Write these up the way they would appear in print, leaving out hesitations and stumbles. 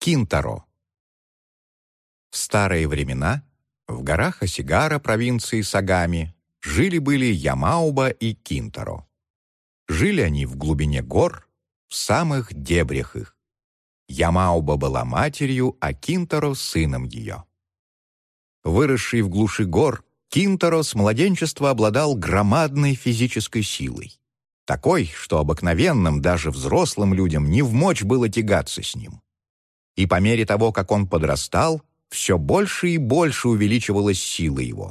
Кинтаро. В старые времена в горах Осигара провинции Сагами жили-были Ямауба и Кинтаро. Жили они в глубине гор, в самых дебрях их. Ямауба была матерью, а Кинтаро — сыном ее. Выросший в глуши гор, Кинтаро с младенчества обладал громадной физической силой. Такой, что обыкновенным, даже взрослым людям невмочь было тягаться с ним. И по мере того, как он подрастал, все больше и больше увеличивалась сила его.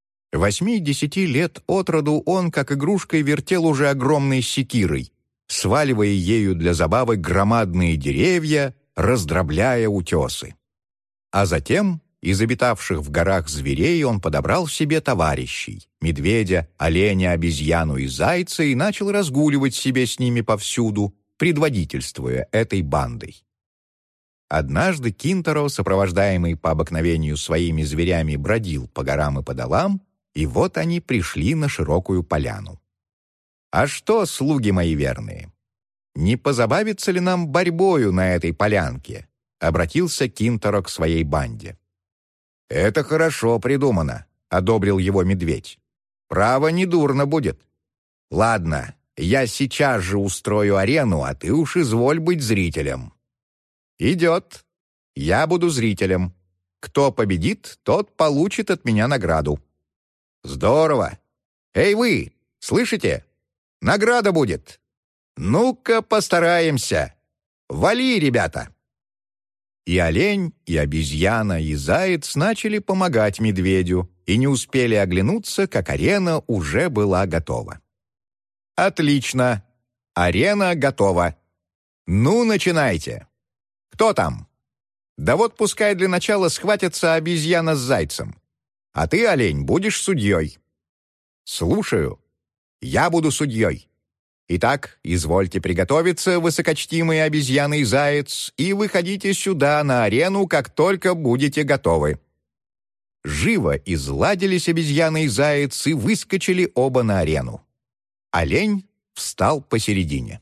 8-10 лет от роду он, как игрушкой, вертел уже огромной секирой, сваливая ею для забавы громадные деревья, раздробляя утесы. А затем из обитавших в горах зверей он подобрал себе товарищей — медведя, оленя, обезьяну и зайца, и начал разгуливать себе с ними повсюду, предводительствуя этой бандой. Однажды Кинтаро, сопровождаемый по обыкновению своими зверями, бродил по горам и по долам, и вот они пришли на широкую поляну. «А что, слуги мои верные, не позабавиться ли нам борьбою на этой полянке?» — обратился Кинтаро к своей банде. «Это хорошо придумано», — одобрил его медведь. «Право, недурно будет. Ладно, я сейчас же устрою арену, а ты уж изволь быть зрителем». «Идет. Я буду зрителем. Кто победит, тот получит от меня награду». «Здорово! Эй вы, слышите? Награда будет! Ну-ка постараемся! Вали, ребята!» И олень, и обезьяна, и заяц начали помогать медведю, и не успели оглянуться, как арена уже была готова. «Отлично! Арена готова! Ну, начинайте! Кто там? Да вот пускай для начала схватятся обезьяна с зайцем. А ты, олень, будешь судьей». «Слушаю. Я буду судьей. Итак, извольте приготовиться, высокочтимые обезьяны и заяц, и выходите сюда на арену, как только будете готовы». Живо изладились обезьяны и заяц и выскочили оба на арену. Олень встал посередине.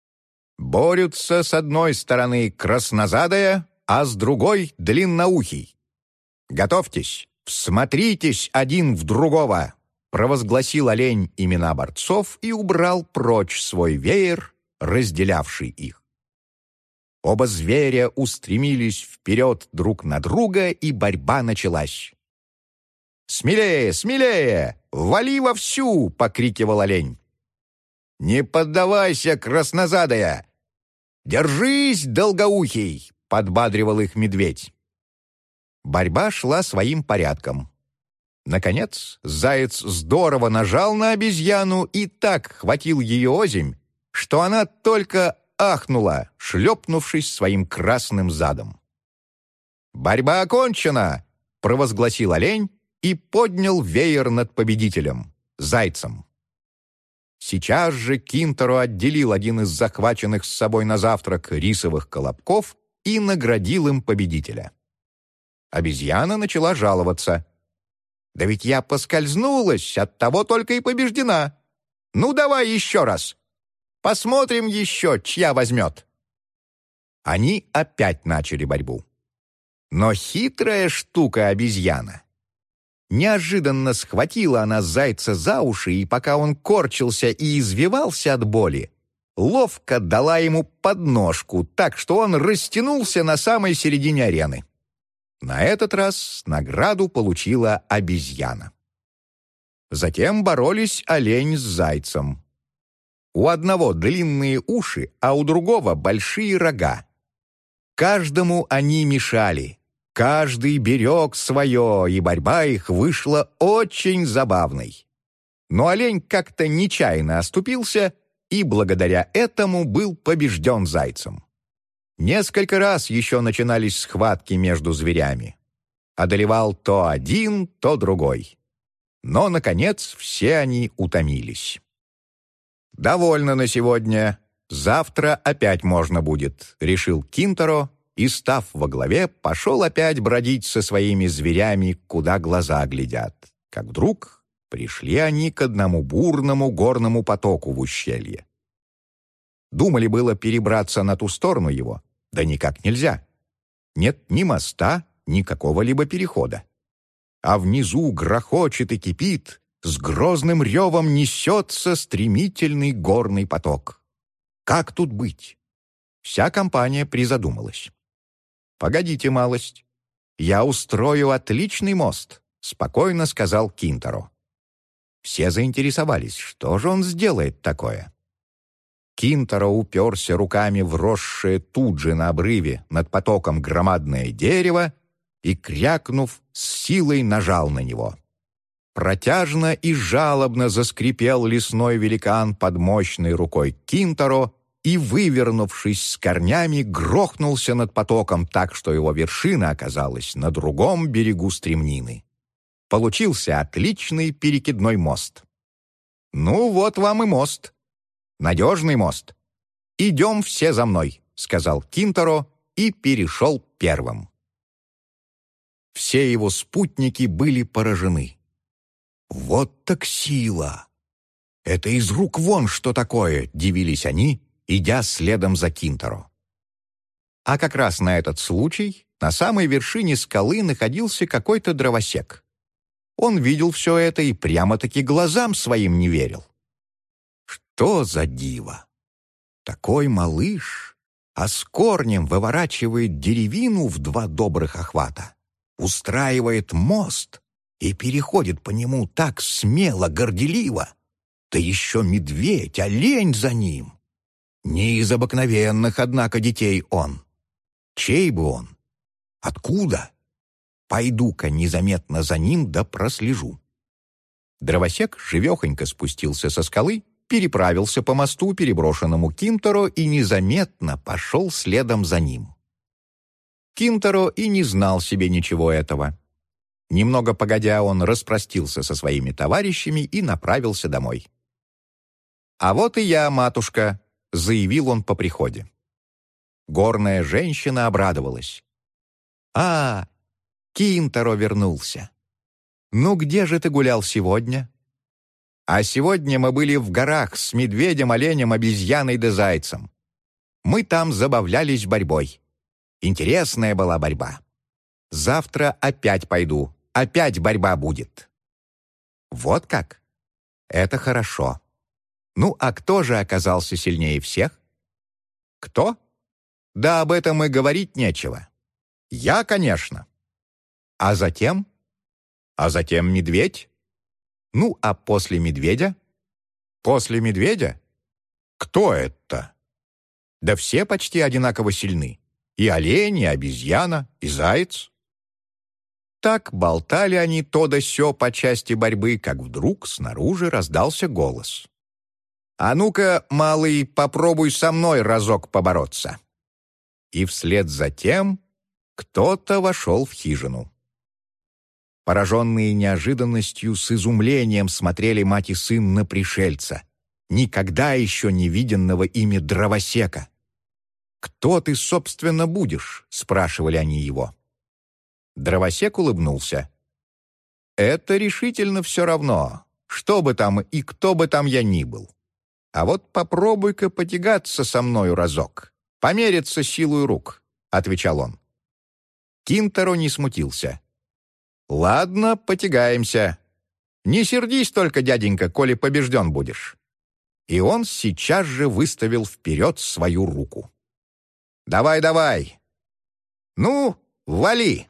Борются с одной стороны краснозадая, а с другой — длинноухий. «Готовьтесь, всмотритесь один в другого», — провозгласил олень имена борцов и убрал прочь свой веер, разделявший их. Оба зверя устремились вперед друг на друга, и борьба началась. «Смелее, смелее! Вали вовсю!» — покрикивал олень. «Не поддавайся, краснозадая! Держись, долгоухий!» — подбадривал их медведь. Борьба шла своим порядком. Наконец, заяц здорово нажал на обезьяну и так хватил ее озимь, что она только ахнула, шлепнувшись своим красным задом. «Борьба окончена!» — провозгласил олень и поднял веер над победителем, зайцем. Сейчас же Кинтаро отделил один из захваченных с собой на завтрак рисовых колобков и наградил им победителя. Обезьяна начала жаловаться. «Да ведь я поскользнулась, оттого только и побеждена. Ну, давай еще раз. Посмотрим еще, чья возьмет». Они опять начали борьбу. Но хитрая штука обезьяна. Неожиданно схватила она зайца за уши, и пока он корчился и извивался от боли, ловко дала ему подножку, так что он растянулся на самой середине арены. На этот раз награду получила обезьяна. Затем боролись олень с зайцем. У одного длинные уши, а у другого большие рога. Каждому они мешали. Каждый берег свое, и борьба их вышла очень забавной. Но олень как-то нечаянно оступился и благодаря этому был побежден зайцем. Несколько раз еще начинались схватки между зверями. Одолевал то один, то другой. Но, наконец, все они утомились. «Довольно на сегодня. Завтра опять можно будет», — решил Кинтаро, и, став во главе, пошел опять бродить со своими зверями, куда глаза глядят. Как вдруг пришли они к одному бурному горному потоку в ущелье. Думали было перебраться на ту сторону его, да никак нельзя. Нет ни моста, ни какого-либо перехода. А внизу грохочет и кипит, с грозным ревом несется стремительный горный поток. Как тут быть? Вся компания призадумалась. «Погодите малость. Я устрою отличный мост», — спокойно сказал Кинтаро. Все заинтересовались, что же он сделает такое. Кинтаро уперся руками в росшее тут же на обрыве над потоком громадное дерево и, крякнув, с силой нажал на него. Протяжно и жалобно заскрипел лесной великан под мощной рукой Кинтаро и, вывернувшись с корнями, грохнулся над потоком так, что его вершина оказалась на другом берегу стремнины. Получился отличный перекидной мост. «Ну, вот вам и мост. Надежный мост. Идем все за мной», — сказал Кинтаро и перешел первым. Все его спутники были поражены. «Вот так сила! Это из рук вон что такое!» — дивились они, идя следом за Кинтаро. А как раз на этот случай на самой вершине скалы находился какой-то дровосек. Он видел все это и прямо-таки глазам своим не верил. Что за диво! Такой малыш, а с корнем выворачивает деревину в 2 добрых охвата, устраивает мост и переходит по нему так смело, горделиво. Да еще медведь, олень за ним. Не из обыкновенных, однако, детей он. Чей бы он? Откуда? Пойду-ка незаметно за ним да прослежу. Дровосек живехонько спустился со скалы, переправился по мосту, переброшенному Кинтаро, и незаметно пошел следом за ним. Кинтаро и не знал себе ничего этого. Немного погодя, он распростился со своими товарищами и направился домой. «А вот и я, матушка», — заявил он по приходе. Горная женщина обрадовалась. «А, Кинтаро вернулся. Ну где же ты гулял сегодня?» «А сегодня мы были в горах с медведем, оленем, обезьяной да зайцем. Мы там забавлялись борьбой. Интересная была борьба. Завтра опять пойду, опять борьба будет». «Вот как? Это хорошо. Ну, а кто же оказался сильнее всех?» «Кто? Да об этом и говорить нечего. Я, конечно. А затем? А затем медведь. Ну, а после медведя? После медведя? Кто это? Да все почти одинаково сильны. И олень, и обезьяна, и заяц». Так болтали они то да сё по части борьбы, как вдруг снаружи раздался голос. «А ну-ка, малый, попробуй со мной разок побороться». И вслед за тем кто-то вошел в хижину. Пораженные неожиданностью, с изумлением смотрели мать и сын на пришельца, никогда еще не виденного ими дровосека. «Кто ты, собственно, будешь?» — спрашивали они его. Дровосек улыбнулся. «Это решительно все равно, что бы там и кто бы там я ни был. А вот попробуй-ка потягаться со мною разок, помериться силой рук», — отвечал он. Кинтаро не смутился. «Ладно, потягаемся. Не сердись только, дяденька, коли побежден будешь». И он сейчас же выставил вперед свою руку. «Давай, давай! Ну, вали!»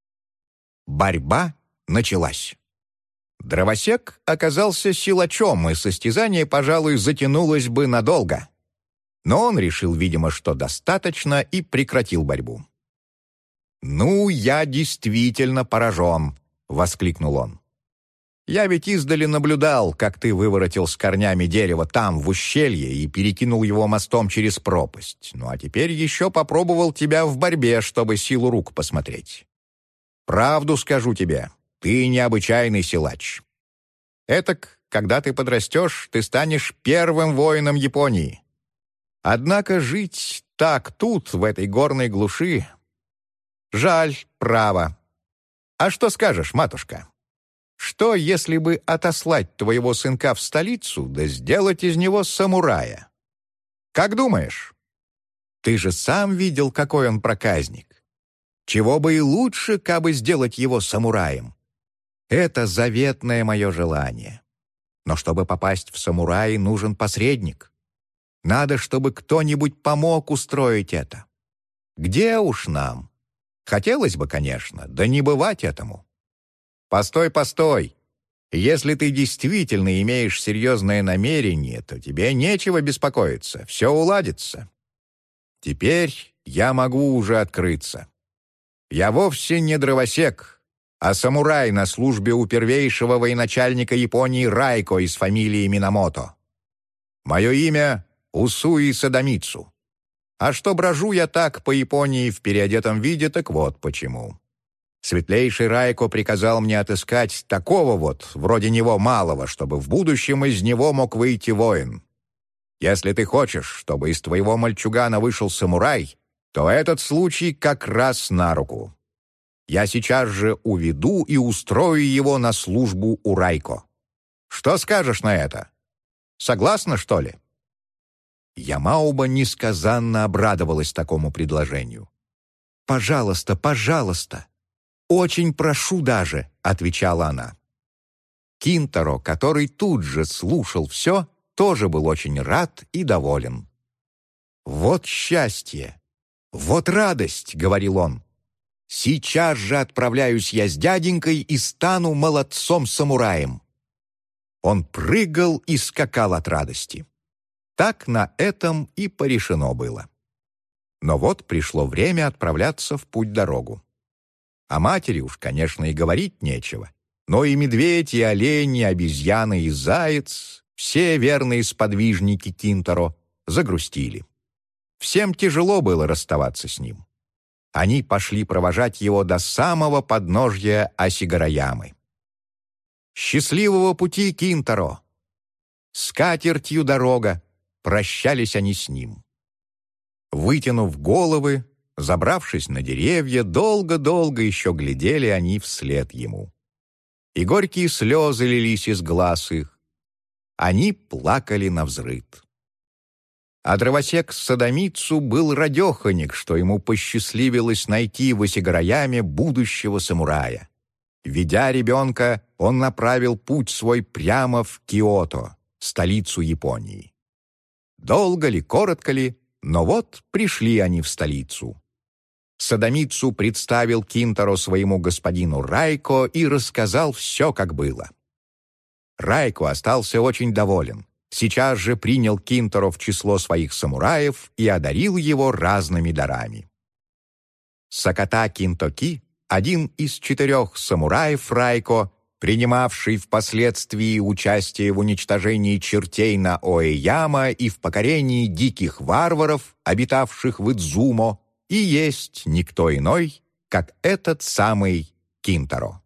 Борьба началась. Дровосек оказался силачом, и состязание, пожалуй, затянулось бы надолго. Но он решил, видимо, что достаточно, и прекратил борьбу. «Ну, я действительно поражен!» — воскликнул он. «Я ведь издали наблюдал, как ты выворотил с корнями дерево там, в ущелье, и перекинул его мостом через пропасть. Ну, а теперь еще попробовал тебя в борьбе, чтобы силу рук посмотреть. Правду скажу тебе, ты необычайный силач. Этак, когда ты подрастешь, ты станешь первым воином Японии. Однако жить так тут, в этой горной глуши, жаль, право. А что скажешь, матушка? Что, если бы отослать твоего сынка в столицу, да сделать из него самурая? Как думаешь? Ты же сам видел, какой он проказник. Чего бы и лучше, кабы сделать его самураем. Это заветное мое желание. Но чтобы попасть в самураи, нужен посредник. Надо, чтобы кто-нибудь помог устроить это. Где уж нам? Хотелось бы, конечно, да не бывать этому. Постой, постой. Если ты действительно имеешь серьезное намерение, то тебе нечего беспокоиться, все уладится. Теперь я могу уже открыться. Я вовсе не дровосек, а самурай на службе у первейшего военачальника Японии Райко из фамилии Минамото. Мое имя Усуи Садамицу. А что брожу я так по Японии в переодетом виде, так вот почему. Светлейший Райко приказал мне отыскать такого вот, вроде него малого, чтобы в будущем из него мог выйти воин. Если ты хочешь, чтобы из твоего мальчугана вышел самурай, то этот случай как раз на руку. Я сейчас же уведу и устрою его на службу у Райко. Что скажешь на это? Согласна, что ли?» Ямауба несказанно обрадовалась такому предложению. «Пожалуйста, пожалуйста! Очень прошу даже!» — отвечала она. Кинтаро, который тут же слушал все, тоже был очень рад и доволен. «Вот счастье! Вот радость!» — говорил он. «Сейчас же отправляюсь я с дяденькой и стану молодцом-самураем». Он прыгал и скакал от радости. Так на этом и порешено было. Но вот пришло время отправляться в путь-дорогу. О матери уж, конечно, и говорить нечего, но и медведь, и олень, и обезьяна, и заяц, все верные сподвижники Кинтаро, загрустили. Всем тяжело было расставаться с ним. Они пошли провожать его до самого подножья Асигараямы. «Счастливого пути, Кинтаро! С катертью дорога!» Прощались они с ним. Вытянув головы, забравшись на деревья, долго-долго еще глядели они вслед ему. И горькие слезы лились из глаз их. Они плакали навзрыд. А дровосек Садамицу был радеханик, что ему посчастливилось найти в Асигараяме будущего самурая. Ведя ребенка, он направил путь свой прямо в Киото, столицу Японии. Долго ли, коротко ли, но вот пришли они в столицу. Садамицу представил Кинтаро своему господину Райко и рассказал все, как было. Райко остался очень доволен. Сейчас же принял Кинтаро в число своих самураев и одарил его разными дарами. Саката Кинтоки, один из 4 самураев Райко, принимавший впоследствии участие в уничтожении чертей на Оэяма и в покорении диких варваров, обитавших в Идзумо, и есть никто иной, как этот самый Кинтаро.